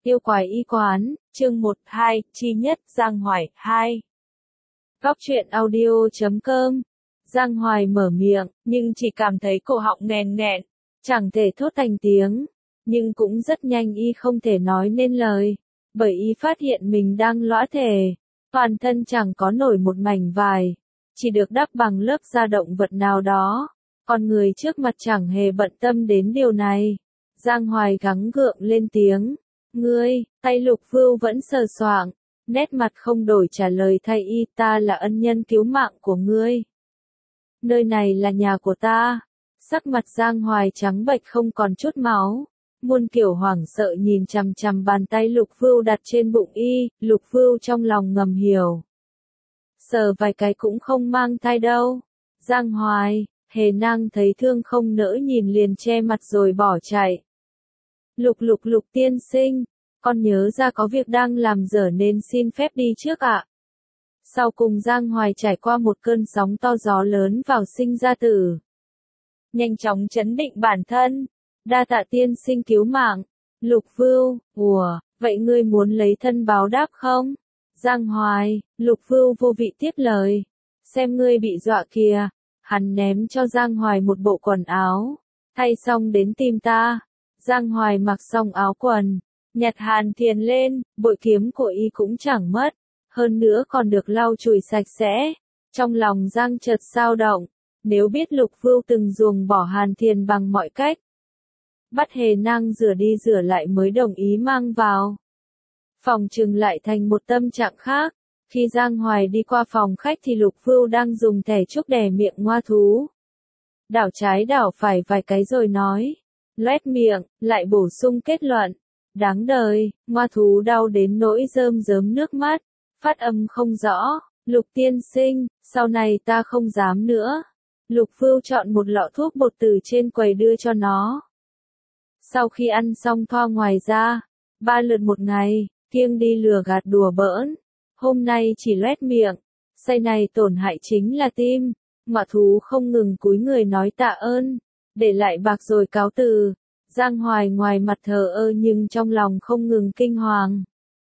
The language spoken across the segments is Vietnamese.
Yêu quái y quán, chương 1-2, chi nhất, Giang Hoài, 2. Góc truyện audio.com. Giang Hoài mở miệng, nhưng chỉ cảm thấy cổ họng nghẹn nghẹn, chẳng thể thốt thành tiếng, nhưng cũng rất nhanh y không thể nói nên lời, bởi y phát hiện mình đang lõa thể, toàn thân chẳng có nổi một mảnh vải, chỉ được đắp bằng lớp da động vật nào đó, con người trước mặt chẳng hề bận tâm đến điều này. Giang Hoài gắng gượng lên tiếng. Ngươi, tay Lục Vưu vẫn sờ soạng, nét mặt không đổi trả lời thay y, ta là ân nhân cứu mạng của ngươi. Nơi này là nhà của ta. Sắc mặt Giang Hoài trắng bệch không còn chút máu, muôn kiểu hoảng sợ nhìn chằm chằm bàn tay Lục Vưu đặt trên bụng y, Lục Vưu trong lòng ngầm hiểu. Sờ vài cái cũng không mang thai đâu. Giang Hoài, Hề Nang thấy thương không nỡ nhìn liền che mặt rồi bỏ chạy. Lục tiên sinh, con nhớ ra có việc đang làm dở nên xin phép đi trước ạ. Sau cùng Giang Hoài trải qua một cơn sóng to gió lớn vào sinh ra tử. Nhanh chóng trấn định bản thân, đa tạ tiên sinh cứu mạng. Lục Vưu, vậy ngươi muốn lấy thân báo đáp không? Giang Hoài, Lục Vưu vô vị tiếp lời. Xem ngươi bị dọa kìa, hắn ném cho Giang Hoài một bộ quần áo. Thay xong đến tìm ta. Giang Hoài mặc xong áo quần, nhặt hàn thiền lên, bội kiếm của y cũng chẳng mất, hơn nữa còn được lau chùi sạch sẽ. Trong lòng Giang chợt dao động, nếu biết Lục Vưu từng ruồng bỏ hàn thiền bằng mọi cách. Bắt Hề Nang rửa đi rửa lại mới đồng ý mang vào. Phòng trừng lại thành một tâm trạng khác, khi Giang Hoài đi qua phòng khách thì Lục Vưu đang dùng thẻ trúc đè miệng ngoa thú. Đảo trái đảo phải vài cái rồi nói. Loét miệng, lại bổ sung kết luận. Đáng đời, ngoa thú đau đến nỗi rơm rớm nước mắt, phát âm không rõ. Lục tiên sinh, sau này ta không dám nữa. Lục Vưu chọn một lọ thuốc bột từ trên quầy đưa cho nó. Sau khi ăn xong thoa ngoài ra, 3 lượt một ngày, kiêng đi lừa gạt đùa bỡn. Hôm nay chỉ loét miệng, say này tổn hại chính là tim. Ngoa thú không ngừng cúi người nói tạ ơn. Để lại bạc rồi cáo từ. Giang Hoài ngoài mặt thờ ơ nhưng trong lòng không ngừng kinh hoàng.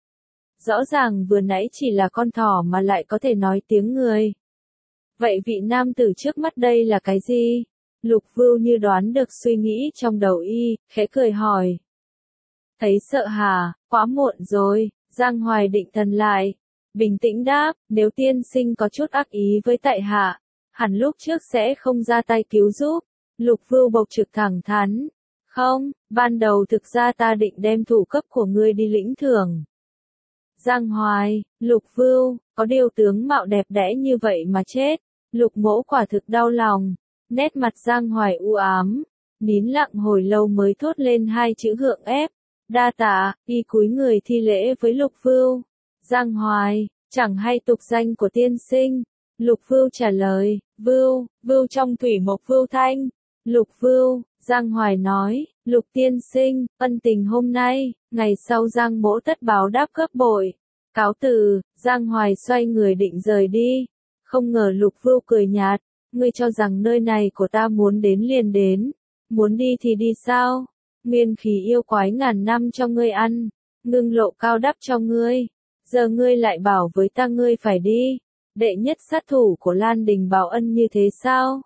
Rõ ràng vừa nãy chỉ là con thỏ mà lại có thể nói tiếng người. Vậy vị nam tử trước mắt đây là cái gì? Lục Vưu như đoán được suy nghĩ trong đầu y, khẽ cười hỏi. Thấy sợ hả, quá muộn rồi. Giang Hoài định thần lại, bình tĩnh đáp, nếu tiên sinh có chút ác ý với tại hạ, hẳn lúc trước sẽ không ra tay cứu giúp. Lục Vưu bộc trực thẳng thắn. Không, ban đầu thực ra ta định đem thủ cấp của ngươi đi lĩnh thưởng. Giang Hoài, Lục Vưu, có điều tướng mạo đẹp đẽ như vậy mà chết. Lục Mỗ quả thực đau lòng. Nét mặt Giang Hoài u ám, nín lặng hồi lâu mới thốt lên 2 chữ gượng ép. Đa tạ, y cúi người thi lễ với Lục Vưu. Giang Hoài, chẳng hay tục danh của tiên sinh. Lục Vưu trả lời, Vưu trong thủy mộc Vưu Thanh. Lục Vưu, Giang Hoài nói, Lục tiên sinh, ân tình hôm nay, ngày sau Giang Mỗ tất báo đáp gấp bội. Cáo từ, Giang Hoài xoay người định rời đi. Không ngờ Lục Vưu cười nhạt, ngươi cho rằng nơi này của ta muốn đến liền đến, muốn đi thì đi sao? Nguyên khí yêu quái ngàn năm cho ngươi ăn, ngưng lộ cao đắp cho ngươi, giờ ngươi lại bảo với ta ngươi phải đi. Đệ nhất sát thủ của Lan Đình Bảo Ân như thế sao?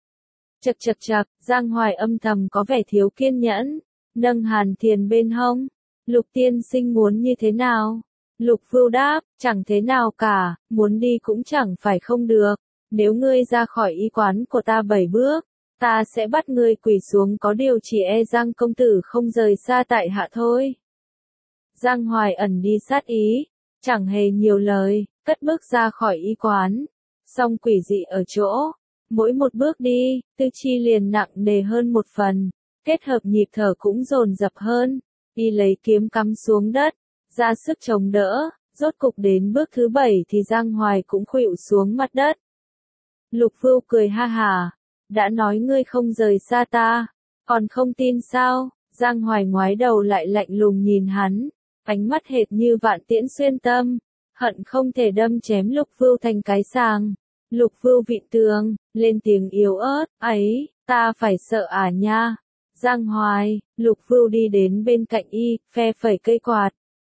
Chậc, Giang Hoài âm thầm có vẻ thiếu kiên nhẫn, nâng hàn thiền bên hông. Lục tiên sinh muốn như thế nào? Lục Vưu đáp, chẳng thế nào cả, muốn đi cũng chẳng phải không được. Nếu ngươi ra khỏi y quán của ta 7 bước, ta sẽ bắt ngươi quỳ xuống, có điều chỉ e Giang công tử không rời xa tại hạ thôi. Giang Hoài ẩn đi sát ý, chẳng hề nhiều lời, cất bước ra khỏi y quán. Song quỷ dị ở chỗ, mỗi một bước đi, tư chi liền nặng nề hơn một phần, kết hợp nhịp thở cũng dồn dập hơn. Y lấy kiếm cắm xuống đất, ra sức chống đỡ, rốt cục đến bước thứ 7 thì Giang Hoài cũng khuỵu xuống mặt đất. Lục Vưu cười ha hả, đã nói ngươi không rời xa ta, còn không tin sao? Giang Hoài ngoái đầu lại lạnh lùng nhìn hắn, ánh mắt hệt như vạn tiễn xuyên tâm, hận không thể đâm chém Lục Vưu thành cái sàng. Lục Vưu vịn tường, lên tiếng yếu ớt, ấy, ta phải sợ à nha. Giang Hoài, Lục Vưu đi đến bên cạnh y, phe phẩy cây quạt,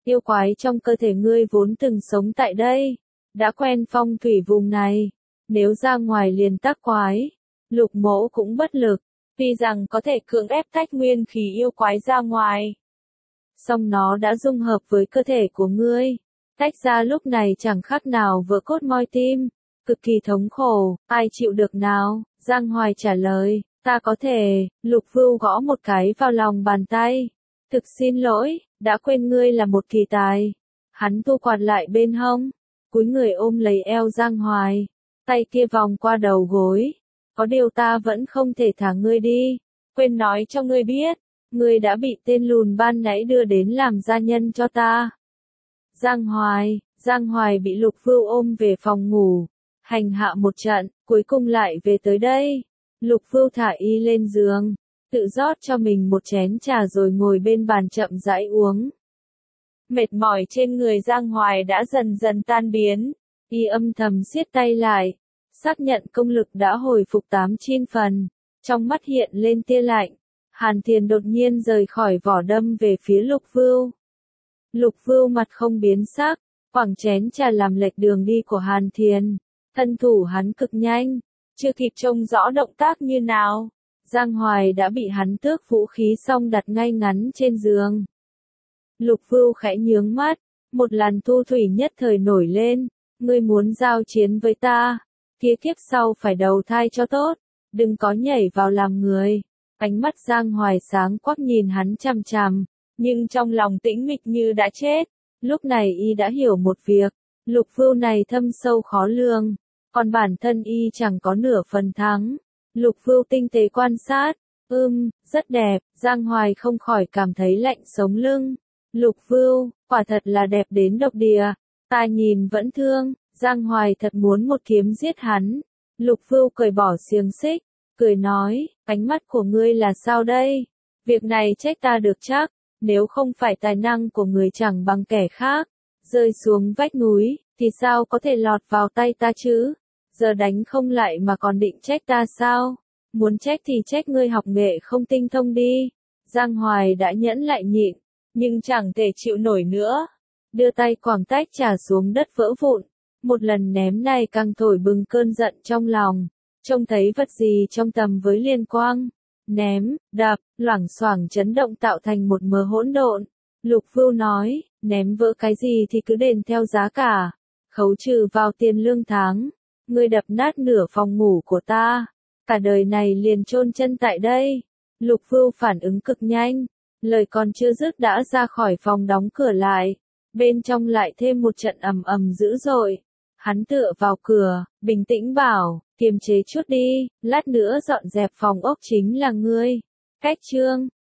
Yêu quái trong cơ thể ngươi vốn từng sống tại đây, đã quen phong thủy vùng này, nếu ra ngoài liền tác quái. Lục Mỗ cũng bất lực, tuy rằng có thể cưỡng ép tách nguyên khí yêu quái ra ngoài. Song nó đã dung hợp với cơ thể của ngươi, tách ra lúc này chẳng khác nào vỡ cốt moi tim, cực kỳ thống khổ, ai chịu được nào? Giang Hoài trả lời, ta có thể. Lục Vưu gõ một cái vào lòng bàn tay. Thực xin lỗi, đã quên ngươi là một kỳ tài. Hắn thu quạt lại bên hông, cúi người ôm lấy eo Giang Hoài, tay kia vòng qua đầu gối. Có điều ta vẫn không thể thả ngươi đi, quên nói cho ngươi biết, ngươi đã bị tên lùn ban nãy đưa đến làm gia nhân cho ta. Giang Hoài bị Lục Vưu ôm về phòng ngủ, hành hạ một trận, cuối cùng lại về tới đây. Lục Vưu thả y lên giường, tự rót cho mình một chén trà rồi ngồi bên bàn chậm rãi uống. Mệt mỏi trên người Giang Hoài đã dần dần tan biến, y âm thầm siết tay lại, xác nhận công lực đã hồi phục 8-9 phần, trong mắt hiện lên tia lạnh. Hàn Thiền đột nhiên rời khỏi vỏ đâm về phía Lục Vưu. Lục Vưu mặt không biến sắc, quẳng chén trà làm lệch đường đi của Hàn Thiền. Thân thủ hắn cực nhanh, chưa kịp trông rõ động tác như nào, Giang Hoài đã bị hắn tước vũ khí xong đặt ngay ngắn trên giường. Lục Vưu khẽ nhướng mắt, một làn thu thủy nhất thời nổi lên, ngươi muốn giao chiến với ta, kia kiếp sau phải đầu thai cho tốt, đừng có nhảy vào làm người. Ánh mắt Giang Hoài sáng quắc nhìn hắn chằm chằm, nhưng trong lòng tĩnh mịch như đã chết. Lúc này y đã hiểu một việc, Lục Vưu này thâm sâu khó lường, còn bản thân y chẳng có nửa phần thắng. Lục Vưu tinh tế quan sát, rất đẹp. Giang Hoài không khỏi cảm thấy lạnh sống lưng. Lục Vưu, quả thật là đẹp đến độc địa, ta nhìn vẫn thương. Giang Hoài thật muốn một kiếm giết hắn. Lục Vưu cởi bỏ xiềng xích, cười nói, ánh mắt của ngươi là sao đây? Việc này trách ta được chắc, nếu không phải tài năng của người chẳng bằng kẻ khác, rơi xuống vách núi, thì sao có thể lọt vào tay ta chứ? Giờ đánh không lại mà còn định trách ta sao? Muốn trách thì trách ngươi học nghệ không tinh thông đi. Giang Hoài đã nhẫn lại nhịn, nhưng chẳng thể chịu nổi nữa. Đưa tay quẳng tách trà xuống đất vỡ vụn. Một lần ném này càng thổi bừng cơn giận trong lòng. Trông thấy vật gì trong tầm với liên quang. Ném, đập, loảng xoảng chấn động tạo thành một mớ hỗn độn. Lục Vưu nói, ném vỡ cái gì thì cứ đền theo giá cả. Khấu trừ vào tiền lương tháng. Ngươi đập nát nửa phòng ngủ của ta, cả đời này liền chôn chân tại đây. Lục Vưu phản ứng cực nhanh, lời còn chưa dứt đã ra khỏi phòng đóng cửa lại, bên trong lại thêm một trận ầm ầm dữ dội. Hắn tựa vào cửa, bình tĩnh bảo, kiềm chế chút đi, lát nữa dọn dẹp phòng ốc chính là ngươi. Cách chương